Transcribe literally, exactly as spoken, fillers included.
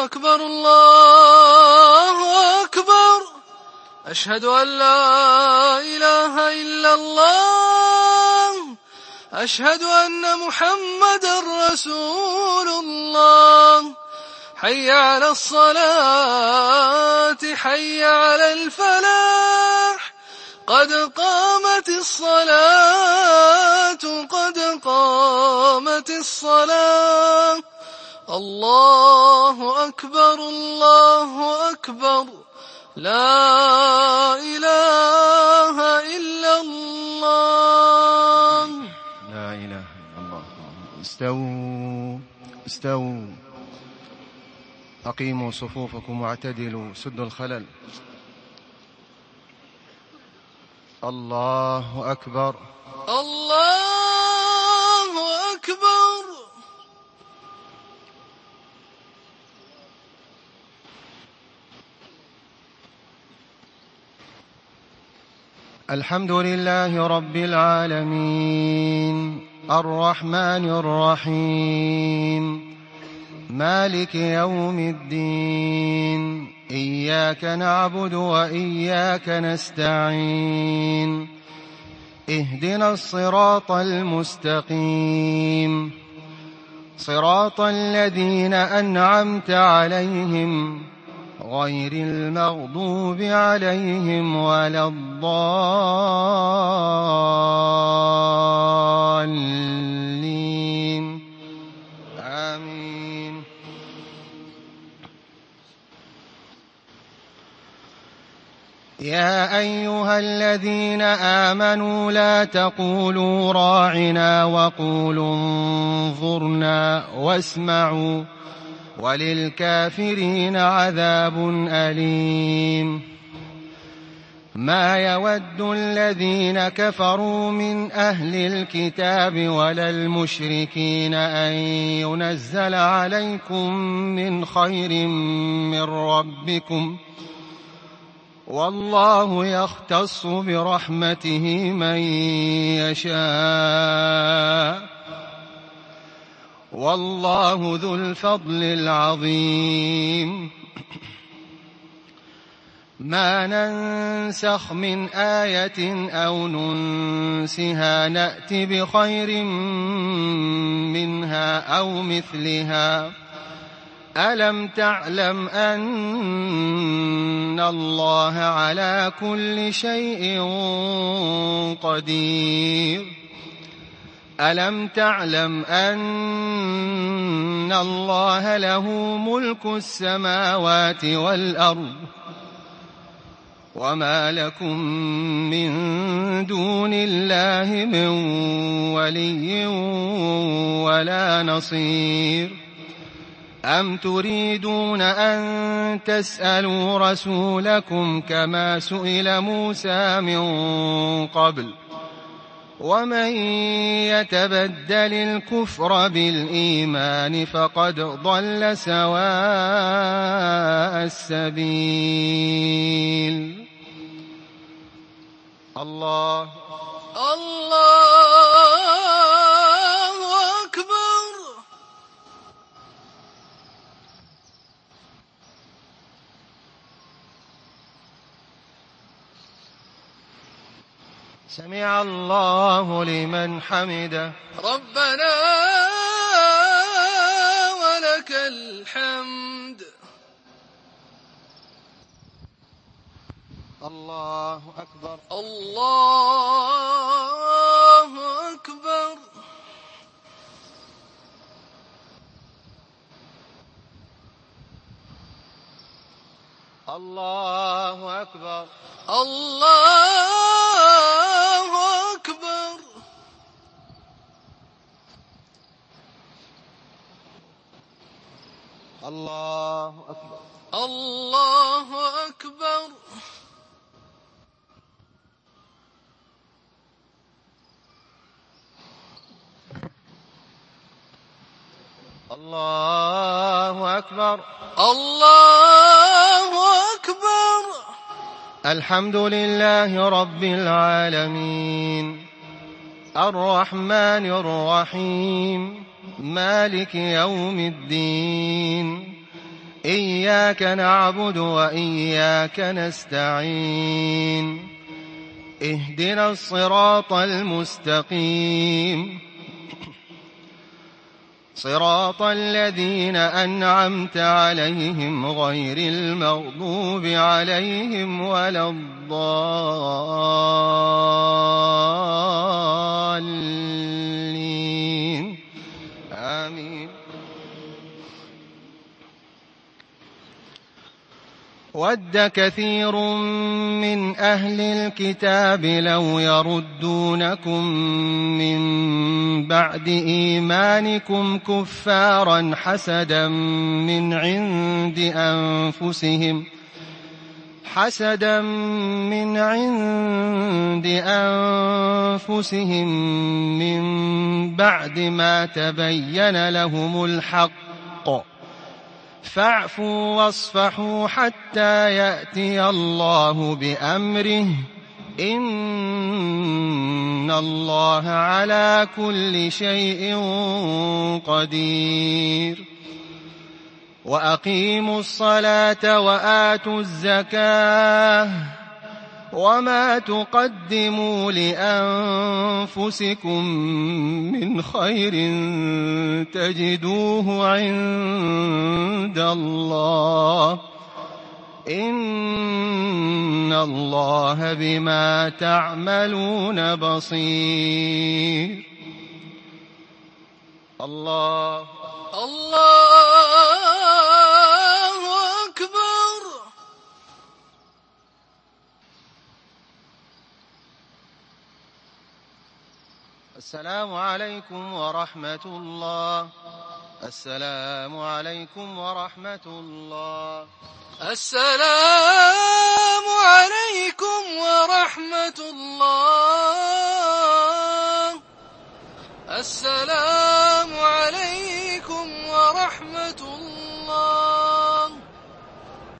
أكبر الله أكبر. أشهد أن لا إله إلا الله. أشهد أن محمدا رسول الله. حي على الصلاة حي على الفلاح. قد قامت الصلاة قد قامت الصلاة. الله أكبر الله أكبر. لا إله إلا الله. لا إله إلا الله. استووا استووا أقيموا صفوفكم واعتدلوا سدوا الخلل. الله أكبر الله أكبر. الحمد لله رب العالمين الرحمن الرحيم مالك يوم الدين. إياك نعبد وإياك نستعين. اهدنا الصراط المستقيم صراط الذين أنعمت عليهم غير المغضوب عليهم ولا الضالين. آمين. يا أيها الذين آمنوا لا تقولوا راعنا وقولوا انظرنا واسمعوا وللكافرين عذاب أليم. ما يود الذين كفروا من أهل الكتاب ولا المشركين أن ينزل عليكم من خير من ربكم والله يختص برحمته من يشاء والله ذو الفضل العظيم. ما ننسخ من آية أو ننسها نأت بخير منها أو مثلها. ألم تعلم أن الله على كل شيء قدير. ألم تعلم أن الله له ملك السماوات والأرض وما لكم من دون الله من ولي ولا نصير. أم تريدون أن تسألوا رسولكم كما سئل موسى من قبل ومن يتبدل الكفر بالإيمان فقد ضل سواء السبيل. الله الله أكبر. سمع الله لمن حمده. ربنا ولك الحمد. الله أكبر الله أكبر. الله أكبر الله أكبر. الله أكبر الله أكبر. الله أكبر الله أكبر. الحمد لله رب العالمين الرحمن الرحيم مالك يوم الدين. إياك نعبد وإياك نستعين اهدنا الصراط المستقيم صراط الذين أنعمت عليهم غير المغضوب عليهم ولا الضالين آمين. ود كثير من أهل الكتاب لو يردونكم من بعد إيمانكم كفارا حسدا من عند أنفسهم حسدا من عند أنفسهم من بعد ما تبين لهم الحق فاعفوا واصفحوا حتى يأتي الله بأمره إن الله على كل شيء قدير. وأقيموا الصلاة وآتوا الزكاة وما تقدموا لأنفسكم من خير تجدوه عند الله إن الله بما تعملون بصير. الله الله أكبر. السلام عليكم ورحمة الله. السلام عليكم ورحمة الله. السلام عليكم ورحمة الله. السلام